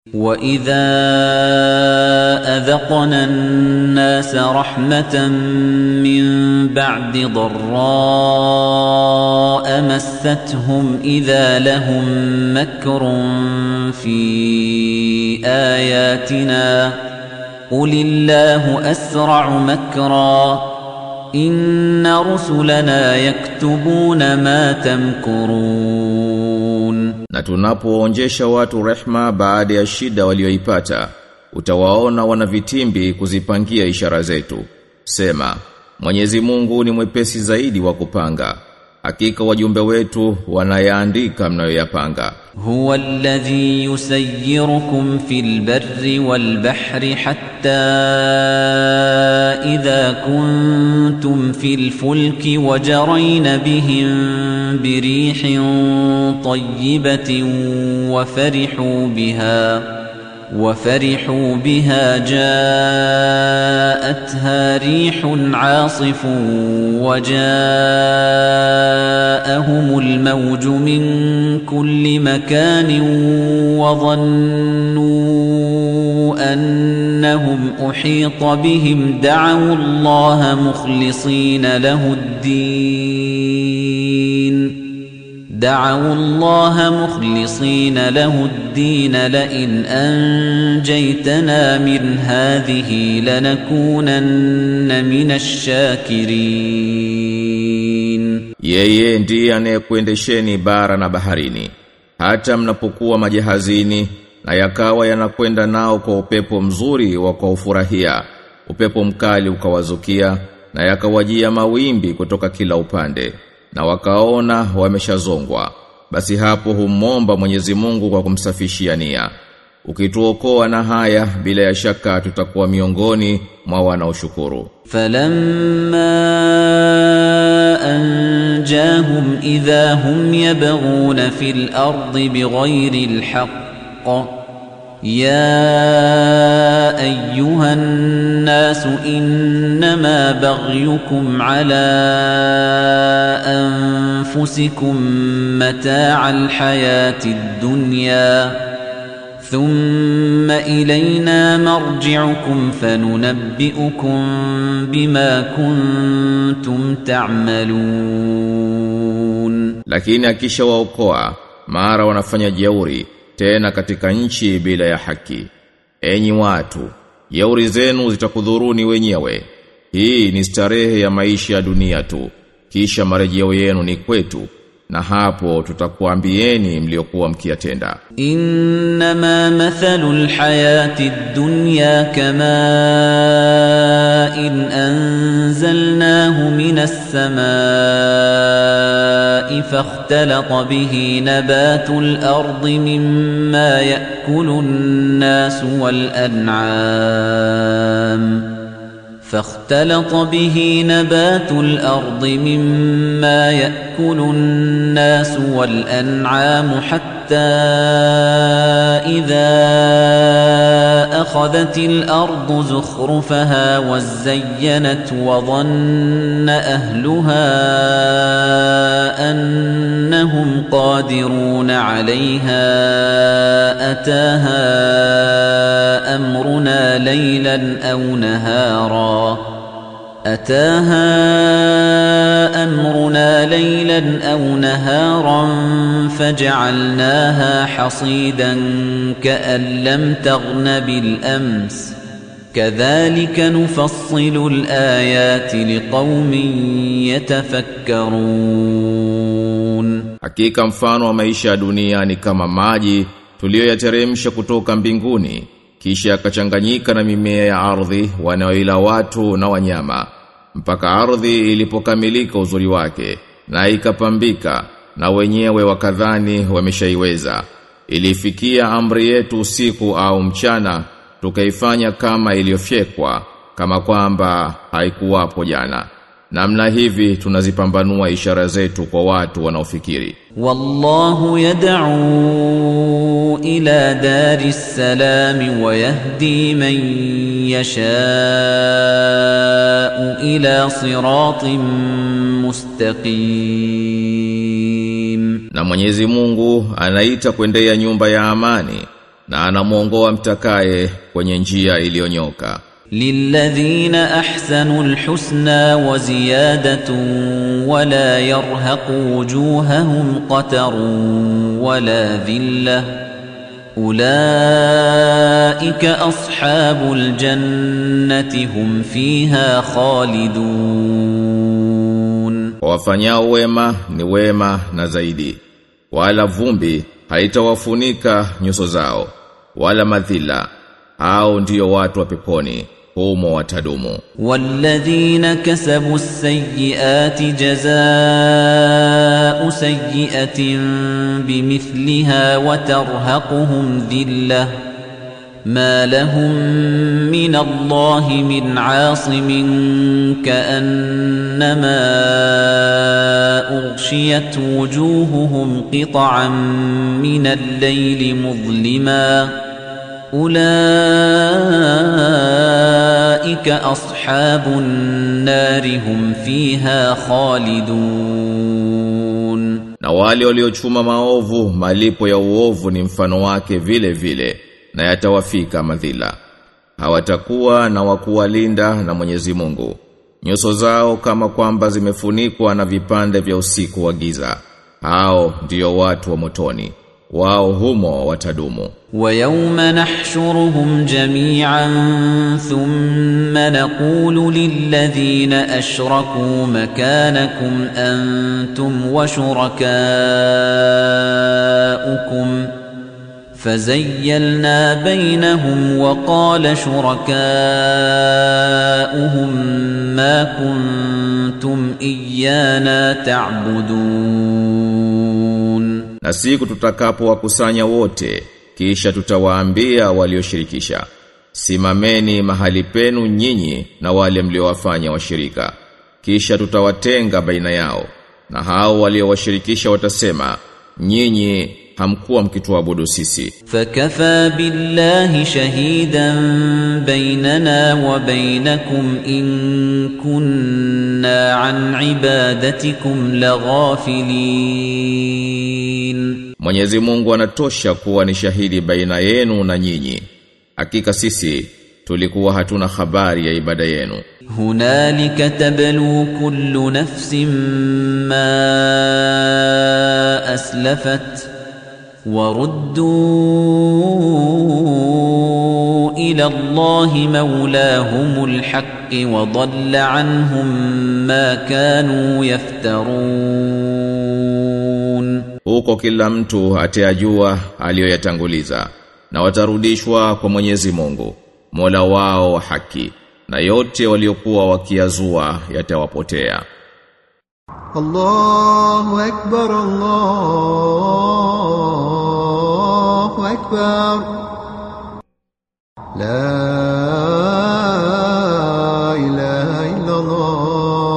وَإِذَا أَذَقْنَا النَّاسَ رَحْمَةً مِّن بَعْدِ ضَرَّاءٍ مَسَّتْهُمْ إِذَا لَهُم مَّكْرٌ فِي آيَاتِنَا قُلِ اللَّهُ أَسْرَعُ مَكْرًا إِنَّ رُسُلَنَا يَكْتُبُونَ مَا تَمْكُرُونَ. Na tunapoonjesha watu rehma baada ya shida walioipata, utawaona wana vitimbi kuzipangia ishara zetu. Sema, Mwenyezi Mungu ni mwepesi zaidi wa kupanga. Hakika wajumbe wetu wanayaandika mnayoyapanga. Huwa alladhi yusayyirukum fil barri wal bahri hatta idha kuntum fil fulki wajarayna bihim birihin tayyibatin وفرحوا بها جاءتها ريح عاصف وجاءهم الموج من كل مكان وظنوا أنهم أحيط بهم دعوا الله مخلصين له الدين لئن أنجيتنا من هذه لنكونن من الشاكرين. Yeye ndiye anayekuendesheni bara na baharini hata mnapokuwa majahazini, na yakawa yanakwenda nao kwa upepo mzuri wa kuufurahia, upepo mkali ukawazukia, na yakawajia mawimbi kutoka kila upande, na wakaona wameshazongwa. Basi hapo humomba Mwenyezi Mungu kwa kumsafishia nia. Ukituokoa na haya, bila ya shaka tutakuwa miongoni mwa wanaoshukuru. Falamma anjahum idha hum yabghuna fil ardi bighayri alhaqq يا أيها الناس إنما بغيكم على أنفسكم متاع الحياة الدنيا ثم إلينا مرجعكم فننبئكم بما كنتم تعملون. Lakini akisha waokoa, mara wanafanya jeuri tena katika nchi bila ya haki. Enyi watu, jeuri zenu zitakudhuruni wenyewe. Hii ni starehe ya maisha ya dunia tu, kisha marejeo yenu ni kwetu, na hapo tutakuambieni mliokuwa mkiyatenda. Innama mathalul hayati dunya kama in anzalnahu minas samaa'i fakhtalata bihi nabatul ardi mimma ya'kulun nasu wal an'am فاختلط به نبات الأرض مما يأكل الناس والأنعام حتى إذا أخذت الأرض زخرفها وزينت وظن أهلها أنهم قادرون عليها أتاها أمرنا ليلا أو نهارا فجعلناها حصيدا كأن لم تغن بالأمس كذلك نفصل الآيات لقوم يتفكرون. Hakika mfano wa maisha ya dunia ni kama maji tuliyoyateremsha kutoka mbinguni, kisha yakachanganyika na mimea ya ardhi wanaoila watu na wanyama, mpaka ardhi ilipokamilika uzuri wake na ikapambika, na wenyewe wakadhani wameshaiweza. Ilifikia amri yetu usiku au mchana, tukaifanya kama iliyofyekwa, kama kwamba haikuwapo jana. Namna hivi tunazipambanua ishara zetu kwa watu wanaofikiri. Wallahu yad'u ila daris salam wa yahdi man yasha'u ila siratin mustaqim. Na Mwenyezi Mungu anaita kuendea nyumba ya amani, na anamuongoa mtakaye kwenye njia iliyonyoka. للذين أحسنوا الحسنى وزيادة ولا يرهق وجوههم قتر ولا ذلة أولئك أصحاب الجنة هم فيها خالدون. Wafanyao wema ni wema na zaidi, wala vumbi haitawafunika nyuso zao, wala madhila, hao ndio watu wa peponi, humo watadumu. والذين كسبوا السيئات جزاء سيئة بمثلها وترهقهم ذلة ما لهم من الله من عاصم كأنما أغشيت وجوههم قطعا من الليل مظلما أولئك أصحاب النار هم فيها خالدون. Na wale waliochuma maovu malipo ya uovu ni mfano wake vile vile, na yatawafika madhila. Hawatakuwa na wakuwalinda na Mwenyezi Mungu. Nyuso zao kama kwamba zimefunikwa na vipande vya usiku wa giza. Hao ndio watu wa motoni, wao humo watadumu. ويوم نحشرهم جميعا ثم نقول للذين أشركوا مكانكم أنتم وشركاؤكم فزيلنا بينهم وقال شركاؤهم ما كنتم إيانا تعبدون. Na siku tutakapo wakusanya wote, kisha tutawaambia walioshirikisha, simameni mahali penu nyinyi na wale mliowafanya washirika. Kisha tutawatenga baina yao, na hao waliowashirikisha watasema, nyinyi hamkuwa mkituabudu sisi. فكفى بالله شهيدا بيننا وبينكم إن كنا عن عبادتكم لغافلين. Mwenyezi Mungu anatosha kuwa ni shahidi baina yenu na nyinyi. Hakika sisi tulikuwa hatuna habari ya ibada yenu. هنالك تبلو كل نفس ما أسلفت وردوا إلى الله مولاهم الحق وضل عنهم ما كانوا يفترون. Huko kila mtu atayajua aliyoyatanguliza, na watarudishwa kwa Mwenyezi Mungu, Mola wao wa haki, na yote waliokuwa wakiyazua yatawapotea. الله أكبر الله أكبر لا إله إلا الله.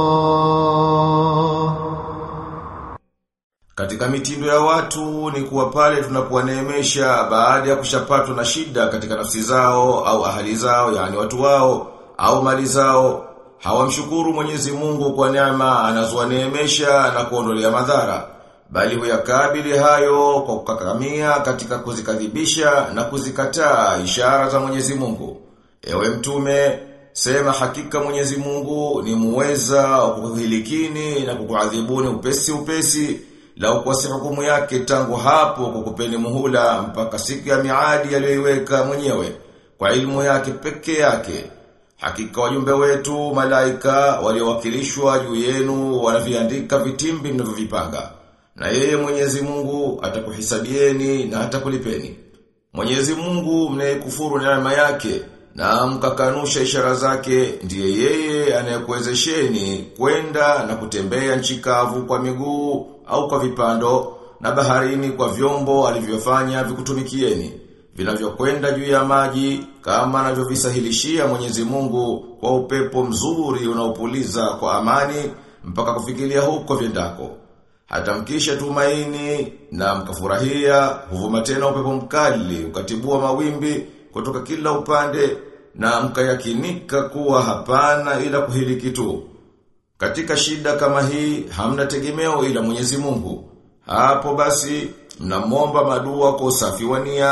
Katika mitindo ya watu ni kuwa pale tunapowaneemesha baada ya kushapatwa na shida katika nafsi zao au ahali zao, yani watu wao au mali zao, hawamshukuru Mwenyezi Mungu kwa neema anazowaneemesha na kuondolea madhara, bali huyakabili hayo kwa kukakamia katika kuzikadhibisha na kuzikataa ishara za Mwenyezi Mungu. Ewe mtume, sema hakika Mwenyezi Mungu ni muweza wa kukuhilikini na kukuadhibuni upesi upesi, la ukwasi hukumu yake tangu hapo kukupeni muhula mpaka siku ya miadi aliyoiweka mwenyewe kwa ilmu yake peke yake. Hakika wajumbe wetu malaika waliowakilishwa juu yenu wanaviandika vitimbi mnavyovipanga, na yeye Mwenyezi Mungu atakuhisabieni na atakulipeni. Mwenyezi Mungu mnayekufuru neema yake na mkakanusha ishara zake, ndiye yeye anayekuwezesheni kwenda na kutembea nchi kavu kwa miguu au kwa vipando, na baharini kwa vyombo alivyofanya vikutumikieni, vinavyokwenda juu ya maji kama anavyovisahilishia Mwenyezi Mungu kwa upepo mzuri unaopuliza kwa amani mpaka kufikiria huko vyendako. Hata mkisha tumaini na mkafurahia, huvuma tena upepo mkali ukatibua mawimbi kutoka kila upande, na mkayakinika kuwa hapana ila kuhiliki tu. Katika shida kama hii hamna tegemeo ila Mwenyezi Mungu. Hapo basi mnamwomba madua kwa usafi wa nia,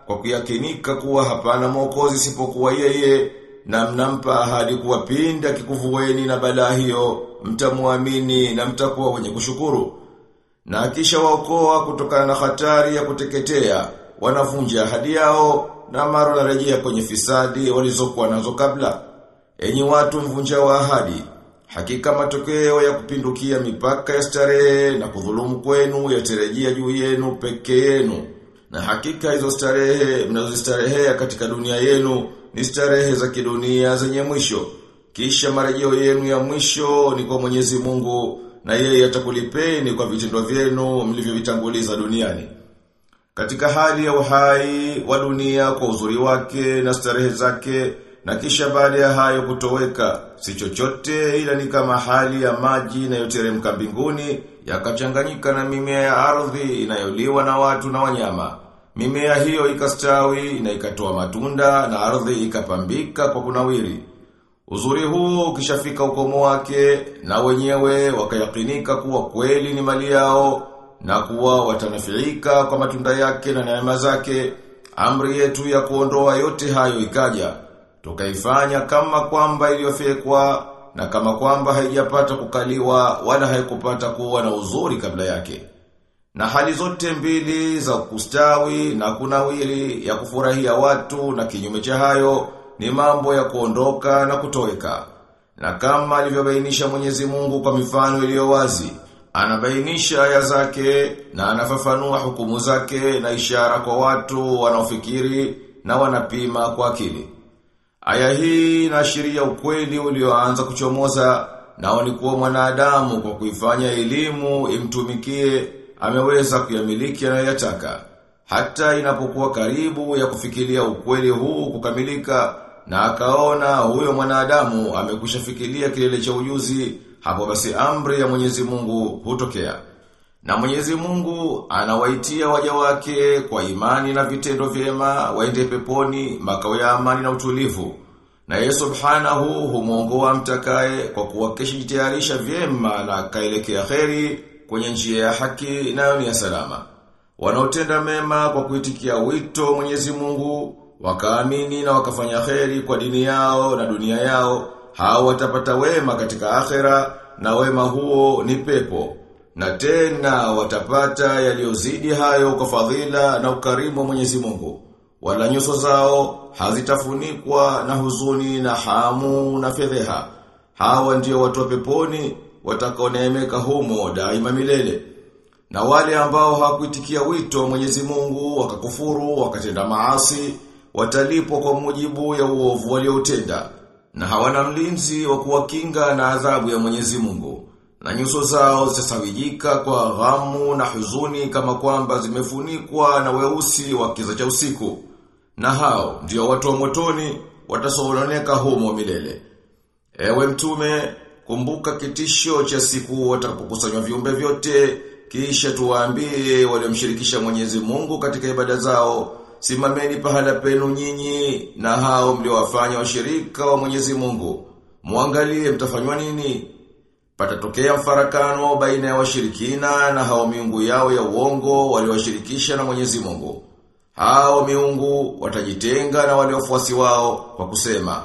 kwa kuyakinika kuwa hapana mwokozi isipokuwa yeye, na mnampa ahadi kuwa pindi akikuvueni na balaa hiyo mtamuamini na mtakuwa wenye kushukuru. Na kisha waokoa kutokana na hatari ya kuteketea, wanavunja ahadi yao na mara wanarejea kwenye fisadi walizokuwa nazo kabla. Enyi watu mvunja wa ahadi, hakika matokeo ya kupindukia mipaka ya starehe na kudhulumu kwenu yatarejea juu yenu peke yenu. Na hakika hizo starehe mnazostarehea katika dunia yenu ni starehe za kidunia zenye mwisho. Kisha marejeo yenu ya mwisho ni kwa Mwenyezi Mungu, na yeye atakulipeni kwa vitendo vyenu mlivyovitanguliza duniani. Katika hali ya uhai wa dunia kwa uzuri wake na starehe zake, na kisha baada ya hayo kutoweka, si chochote ila ni kama hali ya maji inayoteremka mbinguni yakachanganyika na mimea ya ardhi inayoliwa na watu na wanyama. Mimea hiyo ikastawi na ikatoa matunda na ardhi ikapambika kwa kunawiri. Uzuri huu ukishafika ukomo wake, na wenyewe wakayakinika kuwa kweli ni mali yao na kuwa watanafiika kwa matunda yake na neema zake, amri yetu ya kuondoa yote hayo ikaja. Tukaifanya kama kwamba iliyofekwa na kama kwamba haijapata kukaliwa wala haikupata kuwa na uzuri kabla yake. Na hali zote mbili za kustawi na kunawiri, ya kufurahia watu na kinyume cha hayo, ni mambo ya kuondoka na kutoweka. Na kama alivyobainisha Mwenyezi Mungu kwa mifano iliyo wazi, anabainisha aya zake na anafafanua hukumu zake na ishara kwa watu wanaofikiri na wanapima kwa akili. Aya hii inaashiria ukweli ulioanza kuchomoza, nao ni kuwa mwanadamu kwa kuifanya elimu imtumikie ameweza kuyamiliki anayoyataka. Hata inapokuwa karibu ya kufikiria ukweli huu kukamilika, na akaona huyo mwanadamu amekushafikiria kilele cha ujuzi, hapo basi amri ya Mwenyezi Mungu hutokea. Na Mwenyezi Mungu anawaitia waja wake kwa imani na vitendo vyema waende peponi, makao ya amani na utulivu. Na yeye subhanahu humuongoa mtakaye kwa kuwa keshajitayarisha vyema na kaelekea kheri kwenye njia ya haki nayo ni ya salama. Wanaotenda mema kwa kuitikia wito Mwenyezi Mungu, wakaamini na wakafanya kheri kwa dini yao na dunia yao, hao watapata wema katika akhera, na wema huo ni pepo. Na tena watapata yaliyozidi hayo kwa fadhila na ukarimu wa Mwenyezi Mungu. Wala nyuso zao hazitafunikwa na huzuni na hamu na fedheha. Hawa ndio watu wa peponi watakaoneemeka humo daima milele. Na wale ambao hawakuitikia wito wa Mwenyezi Mungu wakakufuru wakatenda maasi, watalipwa kwa mujibu ya uovu walioutenda, na hawana mlinzi wa kuwakinga na adhabu ya Mwenyezi Mungu. Na nyuso zao zitasawijika kwa ghamu na huzuni kama kwamba zimefunikwa na weusi wa kiza cha usiku. Na hao ndio watu wa motoni watasononeka humo milele. Ewe mtume, kumbuka kitisho cha siku watakapokusanywa viumbe vyote, kisha tuwaambie waliomshirikisha Mwenyezi Mungu katika ibada zao, simameni pahala penu nyinyi na hao mliowafanya washirika wa Mwenyezi Mungu. Muangalie mtafanywa nini? Patatokea mfarakano baina ya washirikina na hao miungu yao ya uongo waliowashirikisha na Mwenyezi Mungu. Hao miungu watajitenga na wale wafuasi wao kwa kusema,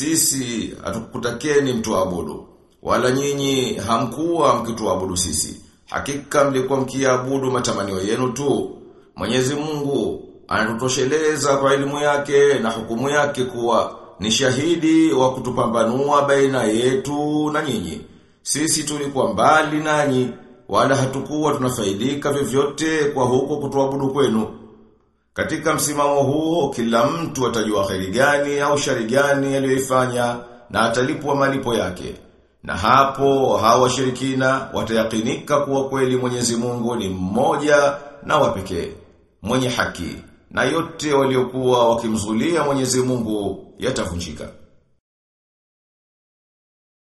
sisi hatukutakeni mtuabudu, wala nyinyi hamkuwa mkituabudu sisi. Hakika mlikuwa mkiabudu matamanio yenu tu. Mwenyezi Mungu anatutosheleza kwa elimu yake na hukumu yake kuwa ni shahidi wa kutupambanua baina yetu na nyinyi. Sisi tulikuwa mbali nanyi, wala hatukuwa tunafaidika vyovyote kwa huko kutuabudu kwenu. Katika msimamo huo, kila mtu atajua kheri gani au shari gani aliyoifanya, na atalipwa malipo yake. Na hapo hawa washirikina watayakinika kuwa kweli Mwenyezi Mungu ni mmoja na wa pekee, mwenye haki, na yote waliokuwa wakimzulia Mwenyezi Mungu yatavunjika.